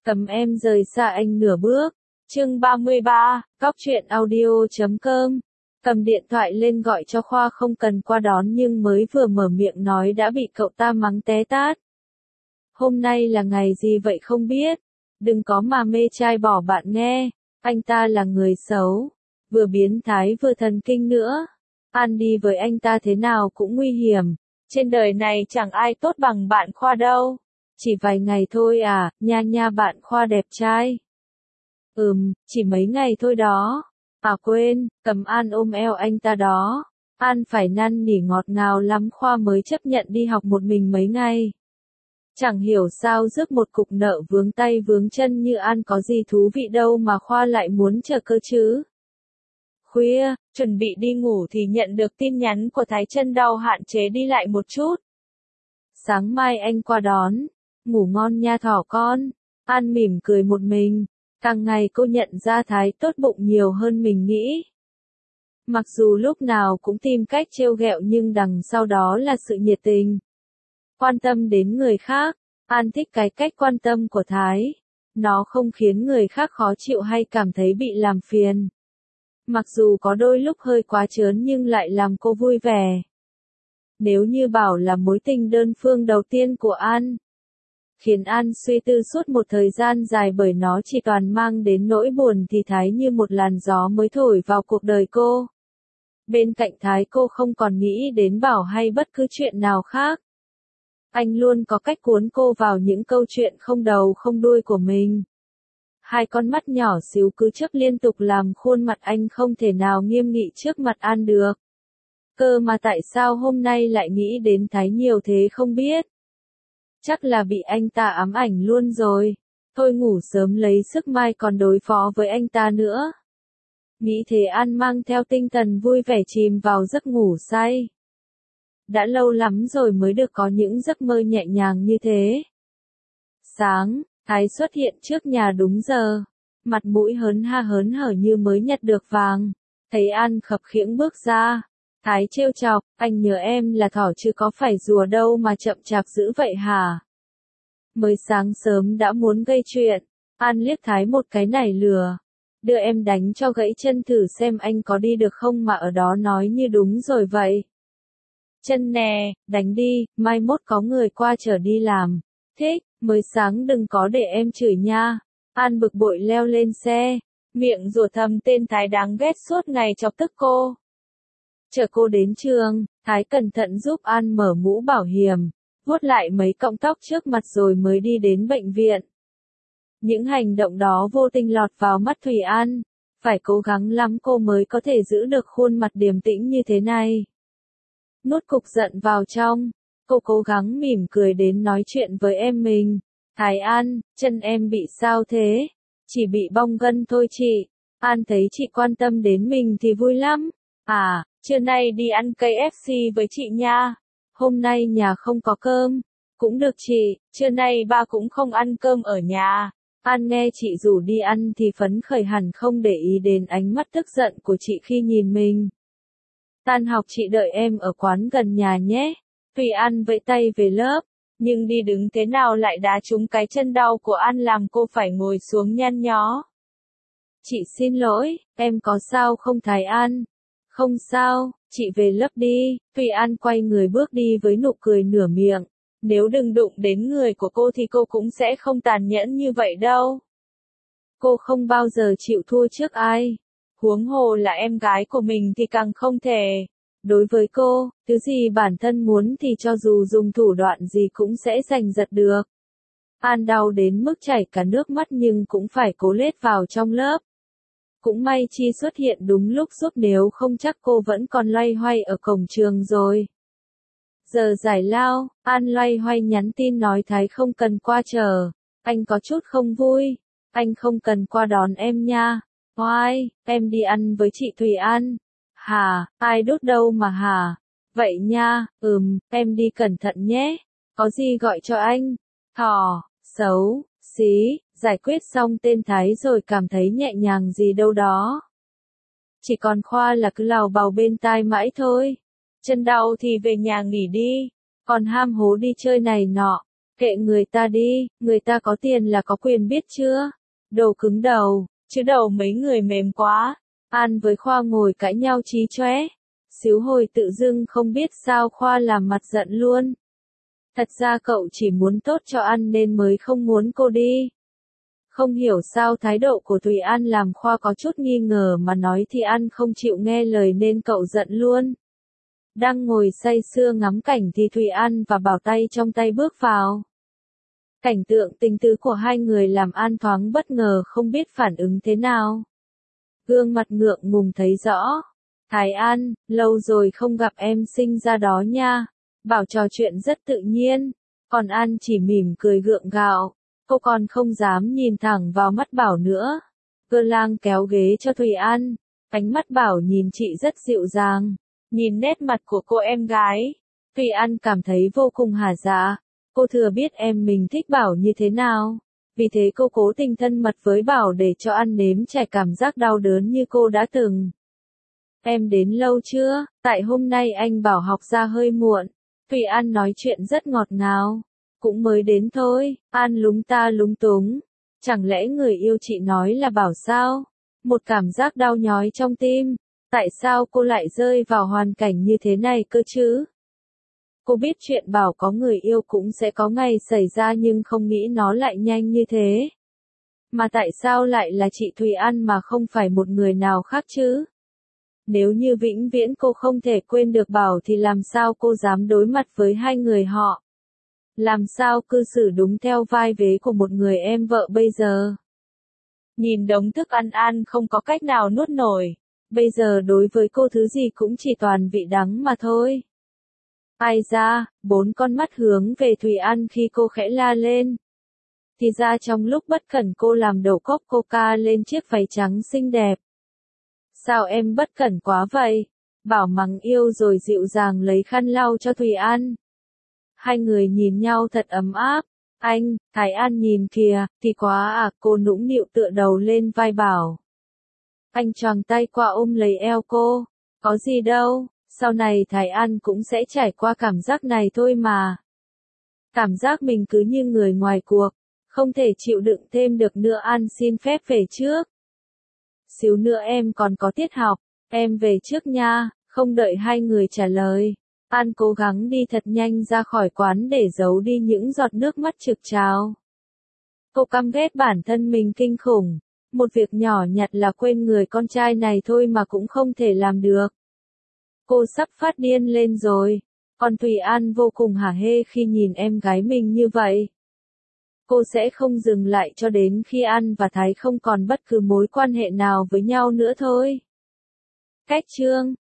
Cầm em rời xa anh nửa bước. Chương 33, Cóc truyện audio.com. Cầm điện thoại lên gọi cho Khoa không cần qua đón nhưng mới vừa mở miệng nói đã bị cậu ta mắng té tát. Hôm nay là ngày gì vậy không biết. Đừng có mà mê trai bỏ bạn nghe. Anh ta là người xấu. Vừa biến thái vừa thần kinh nữa. An đi với anh ta thế nào cũng nguy hiểm. Trên đời này chẳng ai tốt bằng bạn Khoa đâu. Chỉ vài ngày thôi à, nha bạn Khoa đẹp trai. Chỉ mấy ngày thôi đó. À quên, Cầm An ôm eo anh ta đó. An phải năn nỉ ngọt ngào lắm Khoa mới chấp nhận đi học một mình mấy ngày. Chẳng hiểu sao rước một cục nợ vướng tay vướng chân như An có gì thú vị đâu mà Khoa lại muốn chờ cơ chứ. Khuya, chuẩn bị đi ngủ thì nhận được tin nhắn của Thái chân đau hạn chế đi lại một chút. Sáng mai anh qua đón. Ngủ ngon nha thỏ con. An mỉm cười một mình. Càng ngày cô nhận ra Thái tốt bụng nhiều hơn mình nghĩ. Mặc dù lúc nào cũng tìm cách trêu ghẹo nhưng đằng sau đó là sự nhiệt tình. Quan tâm đến người khác. An thích cái cách quan tâm của Thái. Nó không khiến người khác khó chịu hay cảm thấy bị làm phiền. Mặc dù có đôi lúc hơi quá trớn nhưng lại làm cô vui vẻ. Nếu như bảo là mối tình đơn phương đầu tiên của An, khiến An suy tư suốt một thời gian dài bởi nó chỉ toàn mang đến nỗi buồn thì Thái như một làn gió mới thổi vào cuộc đời cô. Bên cạnh Thái cô không còn nghĩ đến Bảo hay bất cứ chuyện nào khác. Anh luôn có cách cuốn cô vào những câu chuyện không đầu không đuôi của mình. Hai con mắt nhỏ xíu cứ chớp liên tục làm khuôn mặt anh không thể nào nghiêm nghị trước mặt An được. Cơ mà tại sao hôm nay lại nghĩ đến Thái nhiều thế không biết. Chắc là bị anh ta ám ảnh luôn rồi. Thôi ngủ sớm lấy sức mai còn đối phó với anh ta nữa. Nghĩ thế An mang theo tinh thần vui vẻ chìm vào giấc ngủ say. Đã lâu lắm rồi mới được có những giấc mơ nhẹ nhàng như thế. Sáng, Thái xuất hiện trước nhà đúng giờ. Mặt mũi hớn hở như mới nhặt được vàng. Thấy An khập khiễng bước ra. Thái trêu chọc, anh nhớ em là thỏ chứ có phải rùa đâu mà chậm chạp dữ vậy hả? Mới sáng sớm đã muốn gây chuyện. An liếc Thái một cái nảy lừa. Đưa em đánh cho gãy chân thử xem anh có đi được không mà ở đó nói như đúng rồi vậy. Chân nè, đánh đi, mai mốt có người qua chở đi làm. Thích, mới sáng đừng có để em chửi nha. An bực bội leo lên xe. Miệng rủa thầm tên Thái đáng ghét suốt ngày chọc tức cô. Chờ cô đến trường, Thái cẩn thận giúp An mở mũ bảo hiểm, vuốt lại mấy cọng tóc trước mặt rồi mới đi đến bệnh viện. Những hành động đó vô tình lọt vào mắt Thủy An, phải cố gắng lắm cô mới có thể giữ được khuôn mặt điềm tĩnh như thế này. Nuốt cục giận vào trong, cô cố gắng mỉm cười đến nói chuyện với em mình. Thái An, chân em bị sao thế? Chỉ bị bong gân thôi chị. An thấy chị quan tâm đến mình thì vui lắm. À, trưa nay đi ăn KFC với chị nha. Hôm nay nhà không có cơm. Cũng được chị, trưa nay ba cũng không ăn cơm ở nhà. An nghe chị rủ đi ăn thì phấn khởi hẳn không để ý đến ánh mắt tức giận của chị khi nhìn mình. Tan học chị đợi em ở quán gần nhà nhé. Thùy An vẫy tay về lớp, nhưng đi đứng thế nào lại đá trúng cái chân đau của An làm cô phải ngồi xuống nhăn nhó. Chị xin lỗi, em có sao không Thái An? Không sao, chị về lớp đi. Thùy An quay người bước đi với nụ cười nửa miệng. Nếu đừng đụng đến người của cô thì cô cũng sẽ không tàn nhẫn như vậy đâu. Cô không bao giờ chịu thua trước ai. Huống hồ là em gái của mình thì càng không thể. Đối với cô, thứ gì bản thân muốn thì cho dù dùng thủ đoạn gì cũng sẽ giành giật được. An đau đến mức chảy cả nước mắt nhưng cũng phải cố lết vào trong lớp. Cũng may Chi xuất hiện đúng lúc giúp nếu không chắc cô vẫn còn loay hoay ở cổng trường rồi. Giờ giải lao, An loay hoay nhắn tin nói Thái không cần qua chờ. Anh có chút không vui. Anh không cần qua đón em nha. Oai, em đi ăn với chị Thùy An. Hả, ai đốt đâu mà hả? Vậy nha, em đi cẩn thận nhé. Có gì gọi cho anh. Thỏ, xấu, xí, giải quyết xong tên Thái rồi cảm thấy nhẹ nhàng gì đâu đó. Chỉ còn Khoa là cứ lào bào bên tai mãi thôi. Chân đau thì về nhà nghỉ đi. Còn ham hố đi chơi này nọ. Kệ người ta đi, người ta có tiền là có quyền biết chưa? Đồ cứng đầu, chứ đầu mấy người mềm quá. An với Khoa ngồi cãi nhau chí chóe. Xíu hồi tự dưng không biết sao Khoa làm mặt giận luôn. Thật ra cậu chỉ muốn tốt cho An nên mới không muốn cô đi. Không hiểu sao thái độ của Thùy An làm Khoa có chút nghi ngờ mà nói thì An không chịu nghe lời nên cậu giận luôn. Đang ngồi say sưa ngắm cảnh thì Thùy An và Bảo tay trong tay bước vào. Cảnh tượng tình tứ của hai người làm An thoáng bất ngờ không biết phản ứng thế nào. Gương mặt ngượng ngùng thấy rõ. Thái An, lâu rồi không gặp em sinh ra đó nha. Bảo trò chuyện rất tự nhiên. Còn An chỉ mỉm cười gượng gạo. Cô còn không dám nhìn thẳng vào mắt Bảo nữa. Cơ lang kéo ghế cho Thùy An. Ánh mắt Bảo nhìn chị rất dịu dàng. Nhìn nét mặt của cô em gái. Thùy An cảm thấy vô cùng hả dạ. Cô thừa biết em mình thích Bảo như thế nào. Vì thế cô cố tình thân mật với Bảo để cho An nếm trải cảm giác đau đớn như cô đã từng. Em đến lâu chưa? Tại hôm nay anh Bảo học ra hơi muộn. Thùy An nói chuyện rất ngọt ngào. Cũng mới đến thôi. An lúng ta lúng túng. Chẳng lẽ người yêu chị nói là Bảo sao? Một cảm giác đau nhói trong tim. Tại sao cô lại rơi vào hoàn cảnh như thế này cơ chứ? Cô biết chuyện Bảo có người yêu cũng sẽ có ngày xảy ra nhưng không nghĩ nó lại nhanh như thế. Mà tại sao lại là chị Thùy An mà không phải một người nào khác chứ? Nếu như vĩnh viễn cô không thể quên được Bảo thì làm sao cô dám đối mặt với hai người họ? Làm sao cư xử đúng theo vai vế của một người em vợ bây giờ? Nhìn đống thức ăn An không có cách nào nuốt nổi. Bây giờ đối với cô thứ gì cũng chỉ toàn vị đắng mà thôi. Ai ra, 4 con mắt hướng về Thùy An khi cô khẽ la lên. Thì ra trong lúc bất cẩn cô làm đổ cốc coca lên chiếc váy trắng xinh đẹp. Sao em bất cẩn quá vậy? Bảo mắng yêu rồi dịu dàng lấy khăn lau cho Thùy An. Hai người nhìn nhau thật ấm áp. Anh, Thái An nhìn kìa, thì quá à, cô nũng nịu tựa đầu lên vai Bảo. Anh choàng tay qua ôm lấy eo cô. Có gì đâu, sau này Thái An cũng sẽ trải qua cảm giác này thôi mà. Cảm giác mình cứ như người ngoài cuộc, không thể chịu đựng thêm được nữa. An xin phép về trước. Xíu nữa em còn có tiết học, em về trước nha. Không đợi hai người trả lời, An cố gắng đi thật nhanh ra khỏi quán để giấu đi những giọt nước mắt trực trào. Cô căm ghét bản thân mình kinh khủng. Một việc nhỏ nhặt là quên người con trai này thôi mà cũng không thể làm được. Cô sắp phát điên lên rồi. Còn Thùy An vô cùng hả hê khi nhìn em gái mình như vậy. Cô sẽ không dừng lại cho đến khi An và Thái không còn bất cứ mối quan hệ nào với nhau nữa thôi. Cách chương